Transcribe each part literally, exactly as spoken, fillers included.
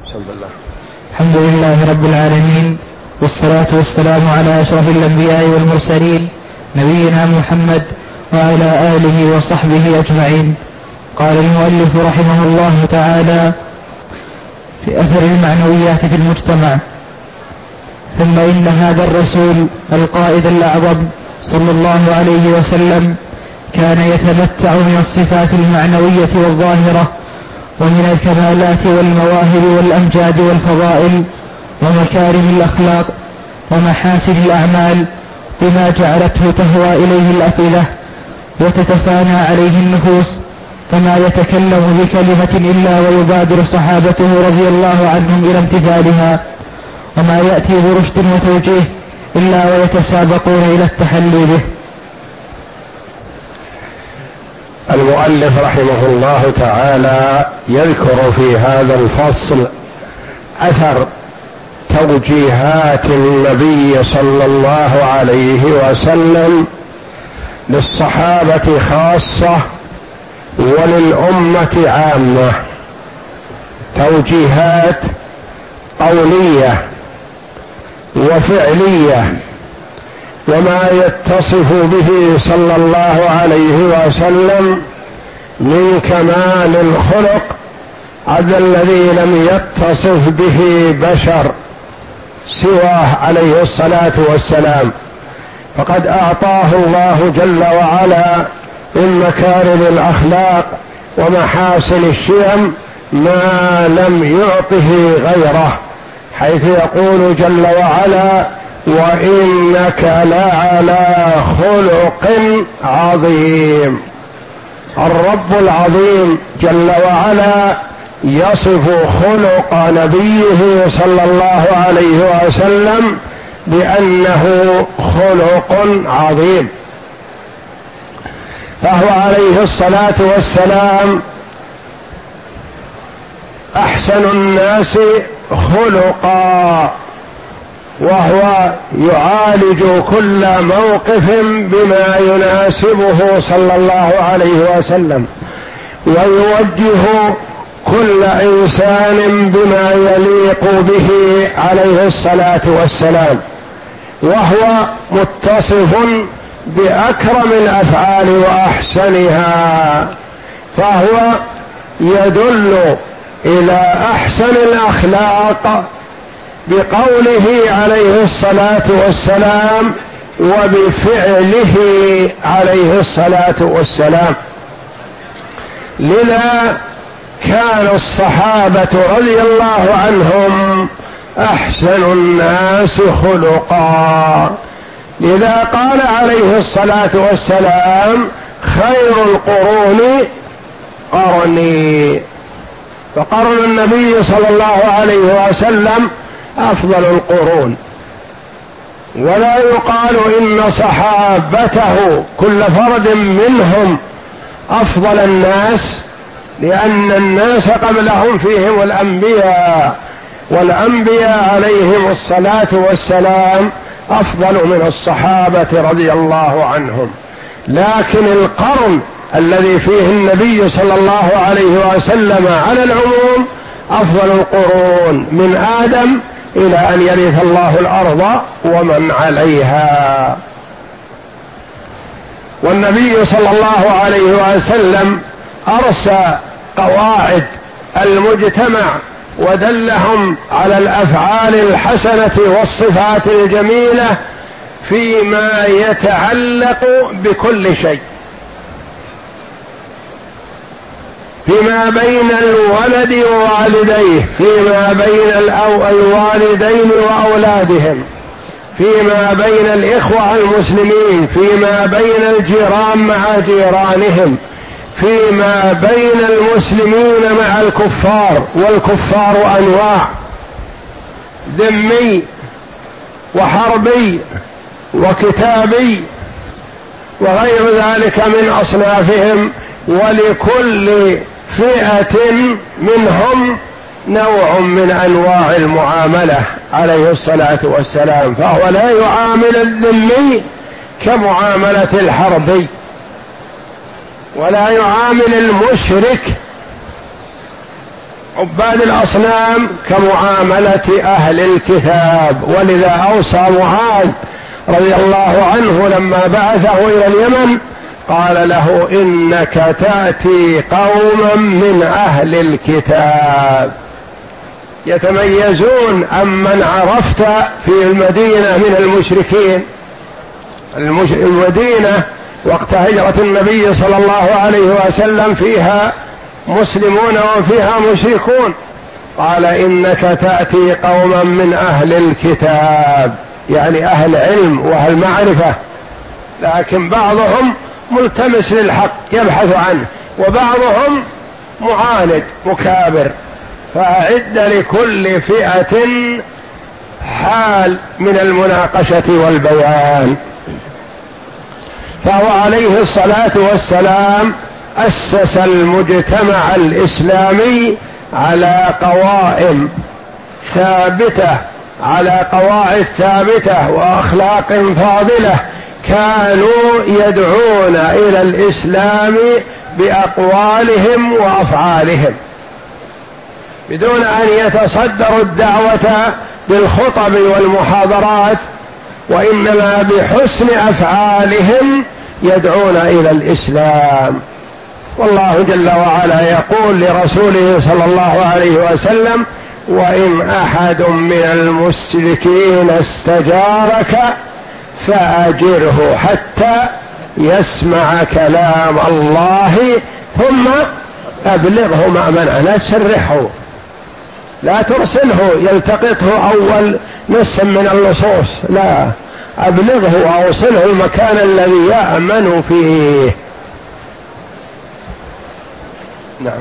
بسم الله. الحمد لله رب العالمين، والصلاة والسلام على أشرف الأنبياء والمرسلين نبينا محمد وعلى آله وصحبه أجمعين. قال المؤلف رحمه الله تعالى في أثر المعنويات في المجتمع: ثم إن هذا الرسول القائد الأعظم صلى الله عليه وسلم كان يتمتع من الصفات المعنوية والظاهرة، ومن الكمالات والمواهب والأمجاد والفضائل ومكارم الأخلاق ومحاسن الأعمال بما جعلته تهوى إليه الأفئدة وتتفانى عليه النفوس، فما يتكلم بكلمة إلا ويبادر صحابته رضي الله عنهم إلى امتثالها، وما يأتي برشد وتوجيه إلا ويتسابقون إلى التحلي به. المؤلف رحمه الله تعالى يذكر في هذا الفصل أثر توجيهات النبي صلى الله عليه وسلم للصحابة خاصة وللأمة عامة، توجيهات قولية وفعلية، وما يتصف به صلى الله عليه وسلم من كمال الخلق هذا الذي لم يتصف به بشر سواه عليه الصلاة والسلام، فقد أعطاه الله جل وعلا من مكارم الأخلاق ومحاسن الشيم ما لم يعطه غيره، حيث يقول جل وعلا: وإنك لعلى خلق عظيم. الرب العظيم جل وعلا يصف خلق نبيه صلى الله عليه وسلم بأنه خلق عظيم، فهو عليه الصلاة والسلام أحسن الناس خلقا، وهو يعالج كل موقف بما يناسبه صلى الله عليه وسلم، ويوجه كل إنسان بما يليق به عليه الصلاة والسلام، وهو متصف بأكرم الأفعال وأحسنها، فهو يدل إلى أحسن الأخلاق بقوله عليه الصلاة والسلام وبفعله عليه الصلاة والسلام. لذا كان الصحابة رضي الله عنهم أحسن الناس خلقا، لذا قال عليه الصلاة والسلام: خير القرون قرني، فقرن النبي صلى الله عليه وسلم أفضل القرون، ولا يقال إن صحابته كل فرد منهم أفضل الناس، لأن الناس قبلهم فيهم الأنبياء، والأنبياء عليهم الصلاة والسلام أفضل من الصحابة رضي الله عنهم، لكن القرن الذي فيه النبي صلى الله عليه وسلم على العموم أفضل القرون من آدم إلى أن يرث الله الأرض ومن عليها. والنبي صلى الله عليه وسلم أرسى قواعد المجتمع ودلهم على الأفعال الحسنة والصفات الجميلة فيما يتعلق بكل شيء، فيما بين الولد ووالديه، فيما بين الوالدين وأولادهم، فيما بين الإخوة المسلمين، فيما بين الجيران مع جيرانهم، فيما بين المسلمين مع الكفار، والكفار أنواع: ذمي وحربي وكتابي وغير ذلك من أصنافهم، ولكل فئة منهم نوع من أنواع المعاملة عليه الصلاة والسلام، فهو لا يعامل الذمي كمعاملة الحربي، ولا يعامل المشرك عباد الأصنام كمعاملة أهل الكتاب، ولذا أوصى معاذ رضي الله عنه لما بعثه إلى اليمن قال له إنك تأتي قوما من أهل الكتاب يتميزون عمن عرفت في المدينة من المشركين. المدينة وقت هجرة النبي صلى الله عليه وسلم فيها مسلمون وفيها مشركون، قال إنك تأتي قوما من أهل الكتاب، يعني أهل علم وأهل معرفة، لكن بعضهم ملتمس للحق يبحث عنه، وبعضهم معاند مكابر، فأعد لكل فئة حال من المناقشة والبيان. فهو عليه الصلاة والسلام أسس المجتمع الإسلامي على قوائم ثابتة، على قواعد ثابتة وأخلاق فاضلة، كانوا يدعون إلى الإسلام بأقوالهم وأفعالهم بدون أن يتصدروا الدعوة بالخطب والمحاضرات، وإنما بحسن أفعالهم يدعون إلى الإسلام. والله جل وعلا يقول لرسوله صلى الله عليه وسلم: وإن أحد من المشركين استجارك فأجره حتى يسمع كلام الله ثم أبلغه مأمنه. لا تسرحه، لا ترسله يلتقطه أول نص من اللصوص، لا، أبلغه وأوصله المكان الذي يأمن فيه. نعم.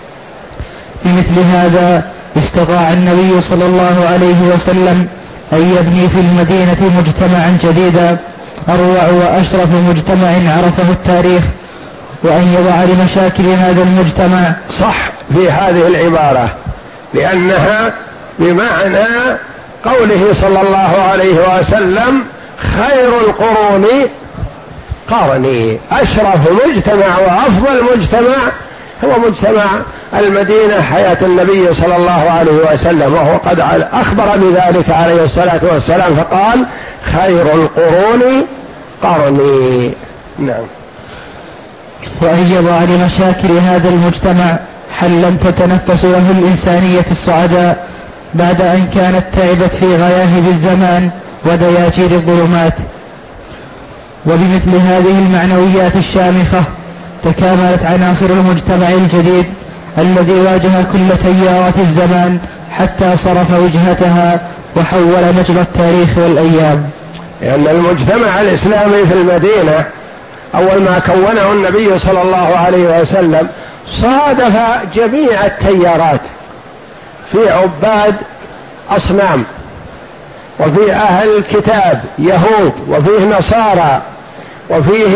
بمثل هذا استطاع النبي صلى الله عليه وسلم أن يبني في المدينة مجتمعا جديدا أروع وأشرف مجتمع عرفه التاريخ، وأن يضع لمشاكل هذا المجتمع. صح في هذه العبارة، لأنها بمعنى قوله صلى الله عليه وسلم: خير القرون قرني. أشرف مجتمع وأفضل مجتمع هو مجتمع المدينة حياة النبي صلى الله عليه وسلم، وهو قد أخبر بذلك عليه الصلاة والسلام فقال: خير القرون قرني. نعم. وأن يضع لمشاكل هذا المجتمع حلا تتنفس له الإنسانية السعداء بعد أن كانت تعبت في غياهب الزمان ودياجير الظلمات. وبمثل هذه المعنويات الشامخة تكاملت عناصر المجتمع الجديد الذي واجه كل تيارات الزمان حتى صرف وجهتها وحول مجرى التاريخ والأيام. لأن المجتمع الإسلامي في المدينة أول ما كونه النبي صلى الله عليه وسلم صادف جميع التيارات، في عباد أصنام، وفي أهل الكتاب يهود، وفيه نصارى، وفيه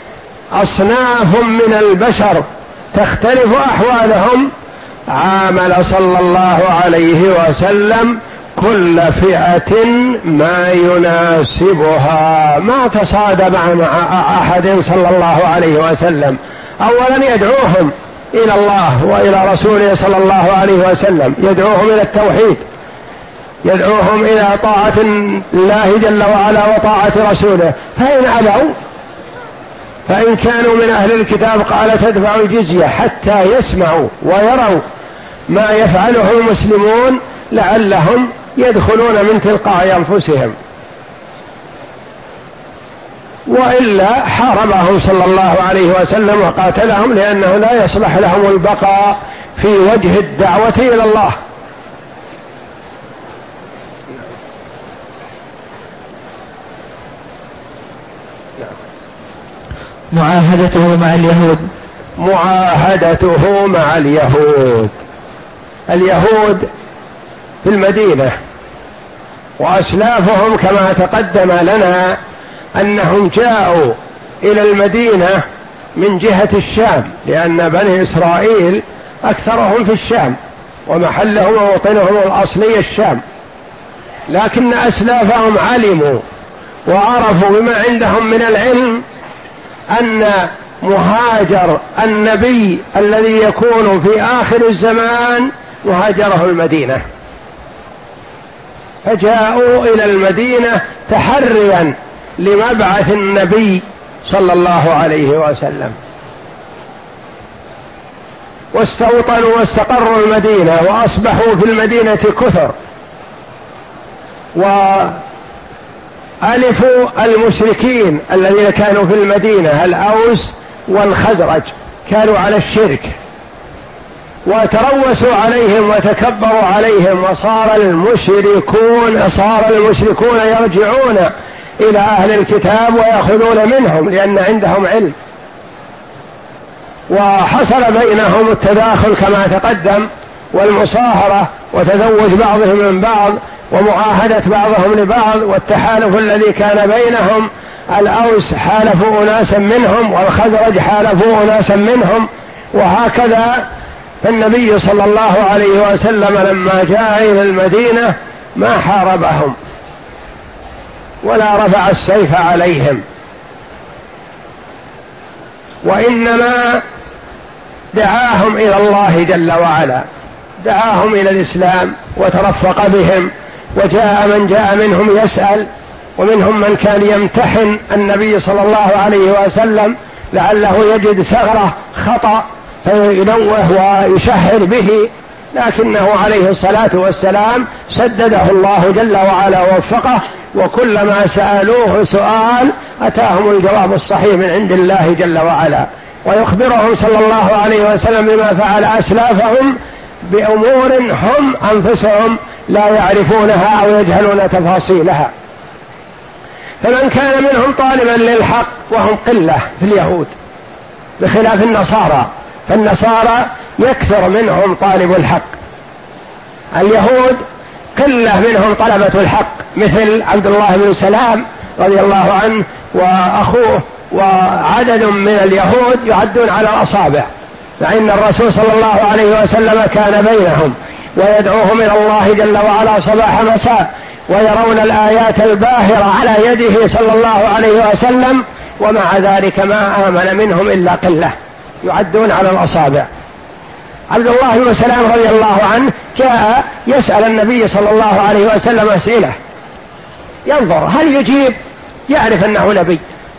أصناف من البشر تختلف أحوالهم. عامل صلى الله عليه وسلم كل فئة ما يناسبها، ما تصادم مع أحد صلى الله عليه وسلم. أولا يدعوهم إلى الله وإلى رسوله صلى الله عليه وسلم، يدعوهم إلى التوحيد، يدعوهم إلى طاعة الله جل وعلا وطاعة رسوله، فإن أبوا فإن كانوا من أهل الكتاب قال: تدفعوا الجزية حتى يسمعوا ويروا ما يفعله المسلمون لعلهم يدخلون من تلقاء أنفسهم، وإلا حاربهم صلى الله عليه وسلم وقاتلهم، لأنه لا يصلح لهم البقاء في وجه الدعوة إلى الله. معاهدته مع اليهود. معاهدته مع اليهود. اليهود في المدينة، وأسلافهم كما تقدم لنا أنهم جاءوا إلى المدينة من جهة الشام، لأن بني إسرائيل أكثرهم في الشام ومحلهم ووطنهم الأصلي الشام، لكن أسلافهم علموا وعرفوا بما عندهم من العلم أن مهاجر النبي الذي يكون في آخر الزمان مهاجره المدينة، فجاءوا إلى المدينة تحريا لمبعث النبي صلى الله عليه وسلم، واستوطنوا واستقروا المدينة وأصبحوا في المدينة كثر، وألفوا المشركين الذين كانوا في المدينة الأوس والخزرج كانوا على الشرك، وتروسوا عليهم وتكبروا عليهم، وصار المشركون صار المشركون يرجعون إلى أهل الكتاب ويأخذون منهم لأن عندهم علم، وحصل بينهم التداخل كما تقدم والمصاهرة وتزوج بعضهم من بعض ومعاهدة بعضهم لبعض، والتحالف الذي كان بينهم، الأوس حالفوا أناسا منهم والخزرج حالفوا أناسا منهم، وهكذا. فالنبي صلى الله عليه وسلم لما جاء إلى المدينة ما حاربهم ولا رفع السيف عليهم، وإنما دعاهم إلى الله جل وعلا، دعاهم إلى الإسلام وترفق بهم، وجاء من جاء منهم يسأل، ومنهم من كان يمتحن النبي صلى الله عليه وسلم لعله يجد ثغرة خطأ فينوه ويشهر به، لكنه عليه الصلاة والسلام سدده الله جل وعلا ووفقه، وكلما سألوه سؤال أتاهم الجواب الصحيح من عند الله جل وعلا، ويخبرهم صلى الله عليه وسلم بما فعل أسلافهم بأمور هم أنفسهم لا يعرفونها أو يجهلون تفاصيلها. فمن كان منهم طالبا للحق وهم قلة في اليهود بخلاف النصارى، فالنصارى يكثر منهم طالب الحق، اليهود قلة منهم طلبة الحق، مثل عبد الله بن سلام رضي الله عنه وأخوه، وعدد من اليهود يعدون على الأصابع، فإن الرسول صلى الله عليه وسلم كان بينهم ويدعوهم إلى الله جل وعلا صباح مساء، ويرون الآيات الباهرة على يده صلى الله عليه وسلم، ومع ذلك ما آمن منهم إلا قلة يعدون على الأصابع. عبد الله بن سلام رضي الله عنه جاء يسأل النبي صلى الله عليه وسلم أسئلة، ينظر هل يجيب، يعرف أنه نبي،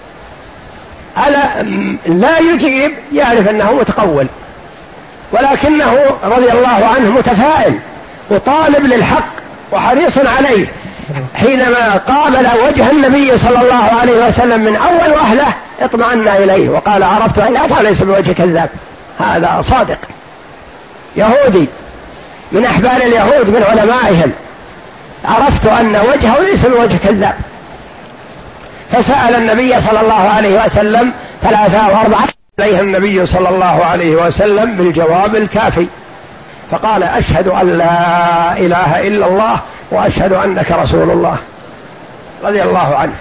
على لا يجيب يعرف أنه متقول، ولكنه رضي الله عنه متفائل وطالب للحق وحريص عليه. حينما قابل وجه النبي صلى الله عليه وسلم من أول وهلة اطمأن إليه وقال عرفت أن هذا ليس بوجه كذاب، هذا صادق يهودي من أحبار اليهود من علمائهم، عرفت أن وجهه ليس بوجه كذاب. فسأل النبي صلى الله عليه وسلم ثلاثة وأربعة عليه النبي صلى الله عليه وسلم بالجواب الكافي، فقال أشهد أن لا إله إلا الله وأشهد أنك رسول الله، رضي الله عنه.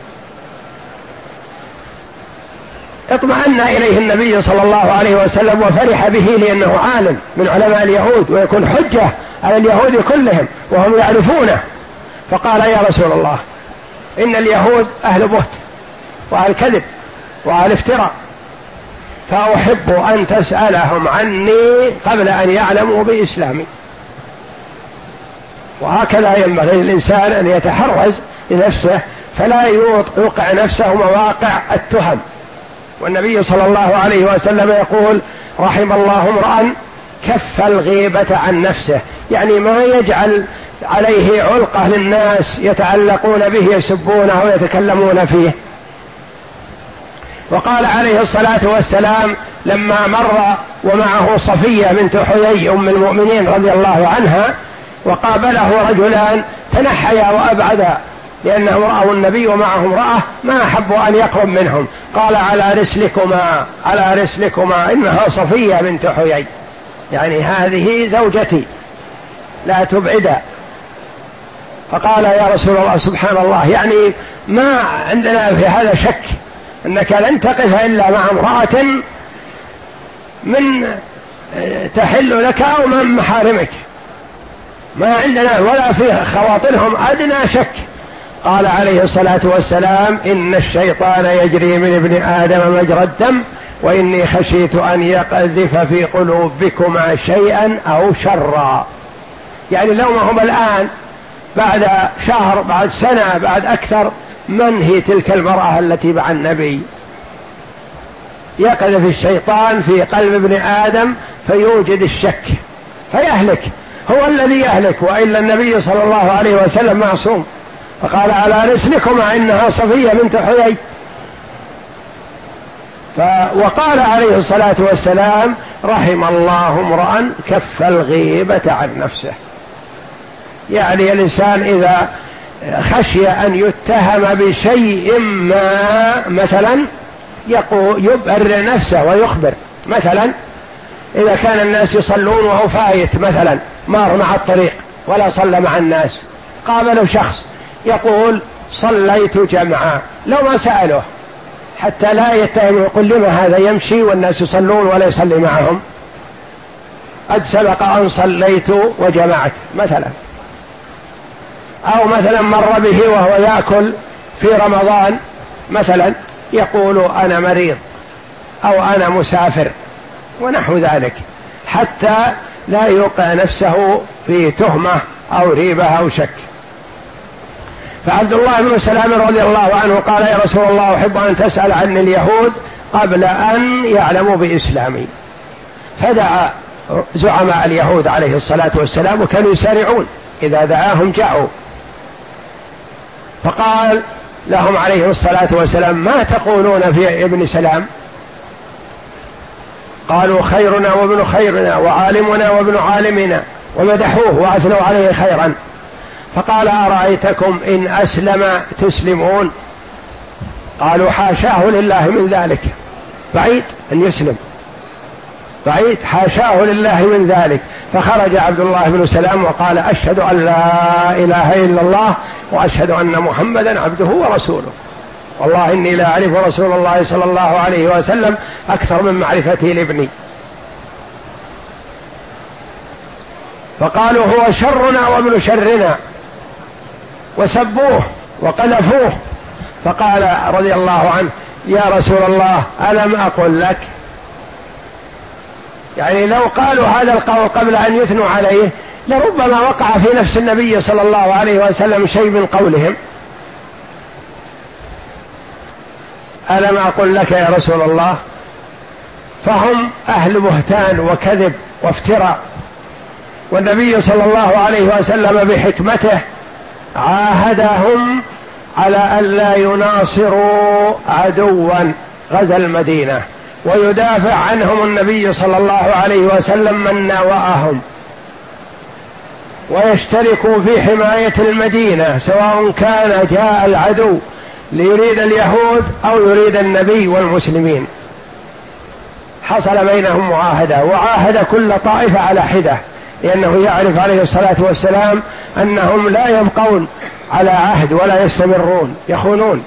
اطمأن إليه النبي صلى الله عليه وسلم وفرح به لأنه عالم من علماء اليهود ويكون حجة على اليهود كلهم وهم يعرفونه. فقال يا رسول الله إن اليهود أهل بهت وأهل كذب وأهل افتراء، فأحب أن تسألهم عني قبل أن يعلموا بإسلامي. وهكذا ينبغي للإنسان أن يتحرز لنفسه فلا يوقع نفسه مواقع التهم. والنبي صلى الله عليه وسلم يقول رحم الله امرأ كف الغيبة عن نفسه، يعني ما يجعل عليه علقة للناس يتعلقون به يسبونه ويتكلمون فيه. وقال عليه الصلاة والسلام لما مر ومعه صفية بنت حيي أم المؤمنين رضي الله عنها وقابله رجلان تنحيا وأبعدا لأنهم رأوا النبي ومعه امرأة ما أحبوا أن يقرب منهم، قال على رسلكما على رسلكما إنها صفية بنت حيي، يعني هذه زوجتي لا تبعدا. فقال يا رسول الله سبحان الله، يعني ما عندنا في هذا شك أنك لن تقف إلا مع امرأة من تحل لك أو من محارمك، ما عندنا ولا في خواطرهم أدنى شك. قال عليه الصلاة والسلام إن الشيطان يجري من ابن آدم مجرى الدم وإني خشيت أن يقذف في قلوبكما شيئا أو شرا. يعني لو ما هم الآن بعد شهر بعد سنة بعد أكثر، من هي تلك المرأة التي مع النبي؟ يقذف الشيطان في قلب ابن آدم فيوجد الشك فيهلك، هو الذي يهلك، وإلا النبي صلى الله عليه وسلم معصوم، فقال على رسلكما إنها صفية بنت حيي. وقال عليه الصلاة والسلام رحم الله امرأ كف الغيبة عن نفسه. يعني الإنسان إذا خشي أن يتهم بشيء ما مثلا يبرر نفسه ويخبر. مثلا إذا كان الناس يصلون وهو فايت مثلا مار مع الطريق ولا صلى مع الناس، قابله شخص يقول صليت جمعا، لو ما سأله حتى لا يتهم يقول لما هذا يمشي والناس يصلون ولا يصلي معهم، قد سبق أن صليت وجمعت مثلا. أو مثلا مر به وهو يأكل في رمضان مثلا يقول أنا مريض أو أنا مسافر ونحو ذلك، حتى لا يوقع نفسه في تهمة أو ريبة أو شك. فعبد الله بن سلام رضي الله عنه قال يا رسول الله أحب أن تسأل عن اليهود قبل أن يعلموا بإسلامي. فدعا زعماء اليهود عليه الصلاة والسلام وكانوا يسارعون إذا دعاهم جاءوا، فقال لهم عليه الصلاة والسلام ما تقولون في ابن سلام؟ قالوا خيرنا وابن خيرنا وعالمنا وابن عالمنا، ومدحوه وأثنوا عليه خيرا. فقال أرأيتكم إن أسلم تسلمون؟ قالوا حاشاه لله من ذلك، بعيد أن يسلم، بعيد حاشاه لله من ذلك. فخرج عبد الله بن سلام وقال أشهد أن لا إله إلا الله وأشهد أن محمدا عبده ورسوله، والله إني لا أعرف رسول الله صلى الله عليه وسلم أكثر من معرفتي لابني. فقالوا هو شرنا وابن شرنا، وسبوه وقذفوه. فقال رضي الله عنه يا رسول الله ألم أقل لك؟ يعني لو قالوا هذا القول قبل أن يثنوا عليه لربما وقع في نفس النبي صلى الله عليه وسلم شيء من قولهم. ألم أقل لك يا رسول الله؟ فهم أهل بهتان وكذب وافتراء، والنبي صلى الله عليه وسلم بحكمته عاهدهم على أن لا يناصروا عدوا غزا المدينة، ويدافع عنهم النبي صلى الله عليه وسلم من ناوأهم، ويشتركوا في حماية المدينة سواء كان جاء العدو ليريد اليهود أو يريد النبي والمسلمين. حصل بينهم معاهدة، وعاهد كل طائفة على حدة، لأنه يعرف عليه الصلاة والسلام أنهم لا يبقون على عهد ولا يستمرون، يخونون.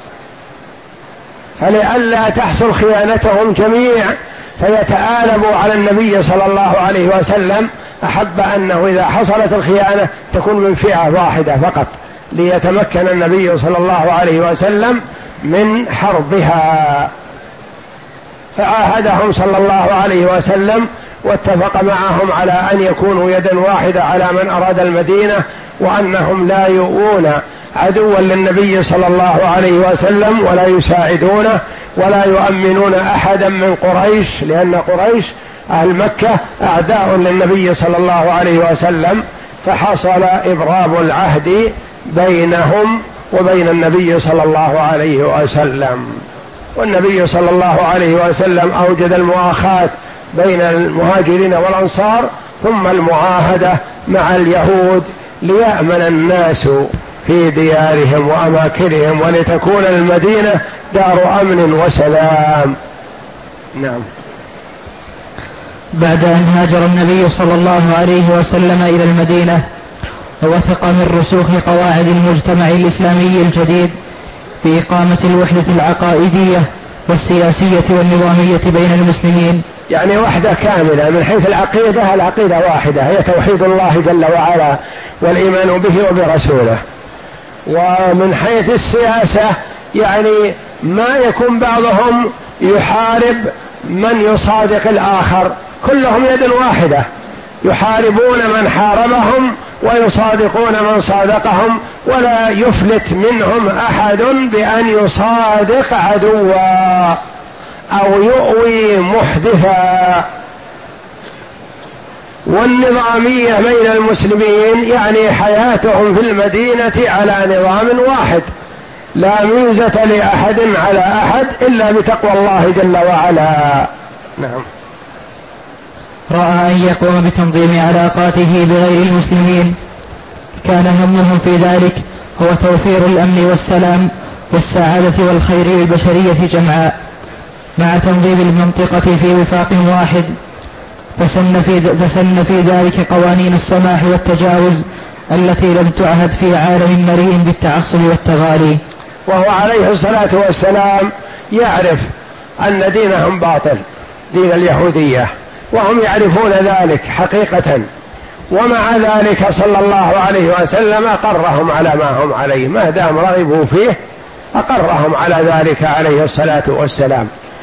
فلئلا تحصل خيانتهم جميع فيتآلبوا على النبي صلى الله عليه وسلم، أحب أنه إذا حصلت الخيانة تكون من فئة واحدة فقط، ليتمكن النبي صلى الله عليه وسلم من حربها. فعاهدهم صلى الله عليه وسلم واتفق معهم على أن يكونوا يدا واحدة على من أراد المدينة، وأنهم لا يؤون عدوا للنبي صلى الله عليه وسلم ولا يساعدونه ولا يؤمنون أحدا من قريش، لأن قريش أهل مكة أعداء للنبي صلى الله عليه وسلم. فحصل إبرام العهد بينهم وبين النبي صلى الله عليه وسلم، والنبي صلى الله عليه وسلم أوجد المؤاخاة بين المهاجرين والأنصار، ثم المعاهدة مع اليهود ليأمن الناس في ديارهم وأماكنهم، ولتكون المدينة دار أمن وسلام. نعم. بعد أن هاجر النبي صلى الله عليه وسلم إلى المدينة ووثق من رسوخ قواعد المجتمع الإسلامي الجديد بإقامة الوحدة العقائدية والسياسية والنظامية بين المسلمين، يعني وحدة كاملة من حيث العقيدة، العقيدة واحدة هي توحيد الله جل وعلا والإيمان به وبرسوله. ومن حيث السياسة يعني ما يكون بعضهم يحارب من يصادق الآخر، كلهم يد واحدة، يحاربون من حاربهم ويصادقون من صادقهم، ولا يفلت منهم أحد بأن يصادق عدوا أو يؤوي محدثا. والنظامية بين المسلمين يعني حياتهم في المدينة على نظام واحد، لا ميزة لأحد على أحد إلا بتقوى الله جل وعلا. نعم. رأى أن يقوم بتنظيم علاقاته بغير المسلمين، كان همهم في ذلك هو توفير الأمن والسلام والسعادة والخير للبشرية جمعاء، مع تنظيم المنطقة في وفاق واحد، فسن في, فسن في ذلك قوانين السماح والتجاوز التي لم تعهد في عالم مليء بالتعصب والتغالي. وهو عليه الصلاة والسلام يعرف أن دينهم باطل، دين اليهودية، وهم يعرفون ذلك حقيقة، ومع ذلك صلى الله عليه وسلم أقرهم على ما هم عليه، ما دام رغبوا فيه أقرهم على ذلك عليه الصلاة والسلام،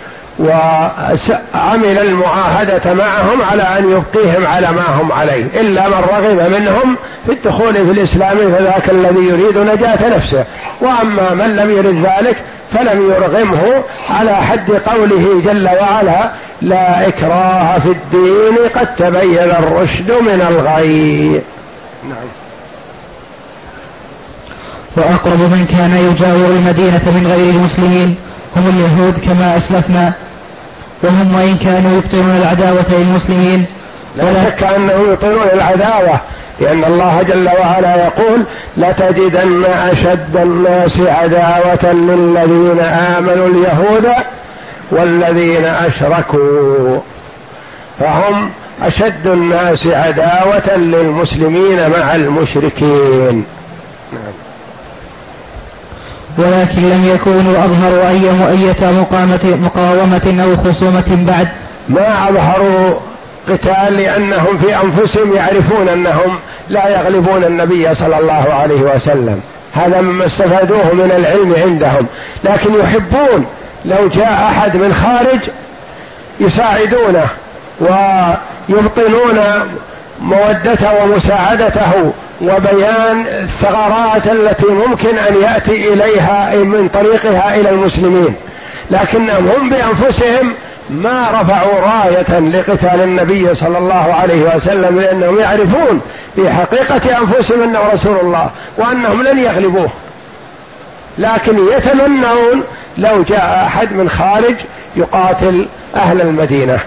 وعمل المعاهدة معهم على أن يبقيهم على ما هم عليه، إلا من رغب منهم في الدخول في الإسلام فذاك الذي يريد نجاة نفسه، وأما من لم يرد ذلك فلم يرغمه، على حد قوله جل وعلا: لا إكراه في الدين قد تبين الرشد من الغي. نعم. وأقرب من كان يجاور المدينة من غير المسلمين هم اليهود كما أسلفنا، وهم وإن كانوا يبطلون العداوة للمسلمين لا شك أنهم يبطلون العداوة، لأن الله جل وعلا يقول: لتجدن أشد الناس عداوة للذين آمنوا اليهود والذين أشركوا، فهم أشد الناس عداوة للمسلمين مع المشركين. نعم. ولكن لم يكونوا أظهروا أي مؤية مقاومة أو خصومة بعد، ما أظهروا قتال، لأنهم في أنفسهم يعرفون أنهم لا يغلبون النبي صلى الله عليه وسلم، هذا مما استفادوه من العلم عندهم، لكن يحبون لو جاء أحد من خارج يساعدونه ويبطنون مودته ومساعدته وبيان الثغرات التي ممكن أن يأتي إليها من طريقها إلى المسلمين، لكنهم هم بأنفسهم ما رفعوا راية لقتال النبي صلى الله عليه وسلم، لأنهم يعرفون في حقيقة أنفسهم أنه رسول الله وأنهم لن يغلبوه، لكن يتمنون لو جاء أحد من خارج يقاتل أهل المدينة.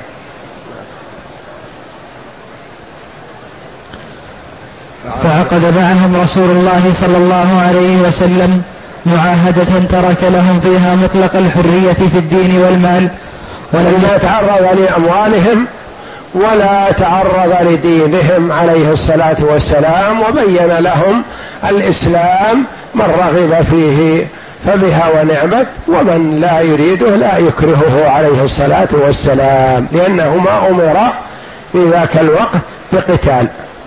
فعقد معهم رسول الله صلى الله عليه وسلم معاهدة ترك لهم فيها مطلق الحرية في الدين والمال، ولم يتعرض لأموالهم ولا تعرض لدينهم عليه الصلاة والسلام، وبين لهم الإسلام من رغب فيه فبها ونعمت، ومن لا يريده لا يكرهه عليه الصلاة والسلام، لأنه ما أمر في ذاك الوقت بقتال.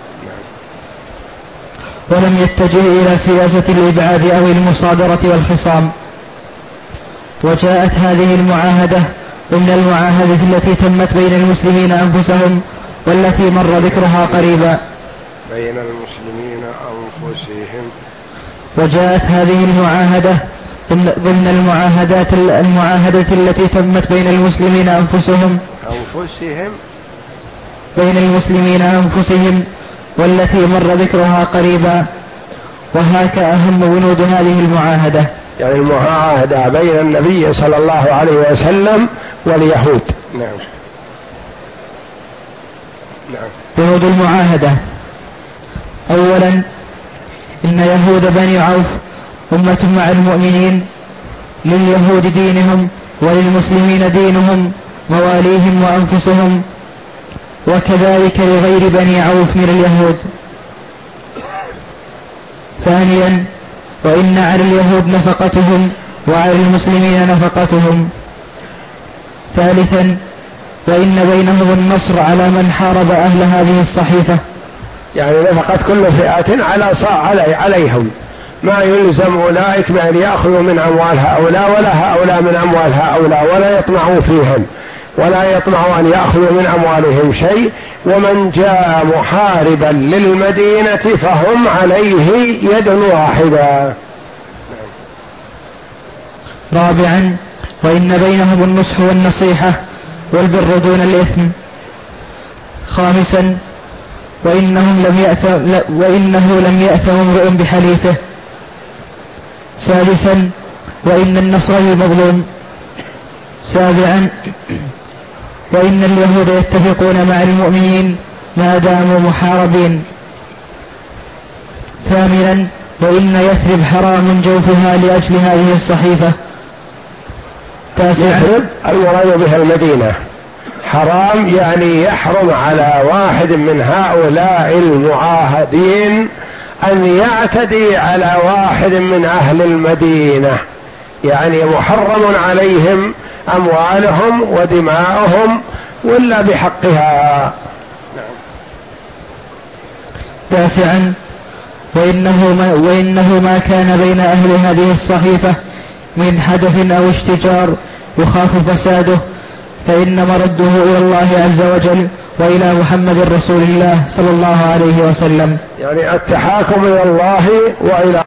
ولم يتجه إلى سياسة الإبعاد أو المصادرة والخصام. وجاءت هذه المعاهدة ضمن المعاهدة التي تمت بين المسلمين أنفسهم والتي مر ذكرها قريبا. بين المسلمين أنفسهم. وجاءت هذه المعاهدة ضمن المعاهدات المعاهدة التي تمت بين المسلمين أنفسهم أنفسهم بين المسلمين أنفسهم والتي مر ذكرها قريبا. وهاك أهم بنود هذه المعاهدة، يعني المعاهدة بين النبي صلى الله عليه وسلم واليهود. نعم. نعم. بنود المعاهدة: أولا، إن يهود بني عوف أمة مع المؤمنين، لليهود دينهم وللمسلمين دينهم، مواليهم وأنفسهم، وكذلك لغير بني عوف من اليهود. ثانيا، وإن على اليهود نفقتهم وعلى المسلمين نفقتهم. ثالثا، وإن بينهم النصر على من حارب أهل هذه الصحيفة، يعني نفقت كل فئة على علي عليهم، ما يلزم أولئك بأن يأخذوا من أموال هؤلاء ولا هؤلاء من أموال هؤلاء ولا يطمعوا فيهم، ولا يطمع أن يأخذ من أموالهم شيء. ومن جاء محاربا للمدينة فهم عليه يد واحدة. رابعا: وإن بينهم النصح والنصيحة والبر دون الإثم. خامسا: وإنهم لم يأثم وإنه لم يأثم امرؤ بحليفه. سادسا: وإن النصر للمظلوم. سابعا: وإن اليهود يتفقون مع المؤمنين ما داموا محاربين. ثامنا: وإن يثرب حرام جوفها لأجل هذه الصحيفة. يثرب المراد بها المدينة، حرام يعني يحرم على واحد من هؤلاء المعاهدين أن يعتدي على واحد من أهل المدينة، يعني محرم عليهم أموالهم ودماؤهم ولا بحقها. تاسعا: وإنه ما, وإنه ما كان بين أهل هذه الصحيفة من حدث أو اشتجار يخاف فساده فإن مرده إلى الله عز وجل وإلى محمد رسول الله صلى الله عليه وسلم. يعني التحاكم إلى الله وإلى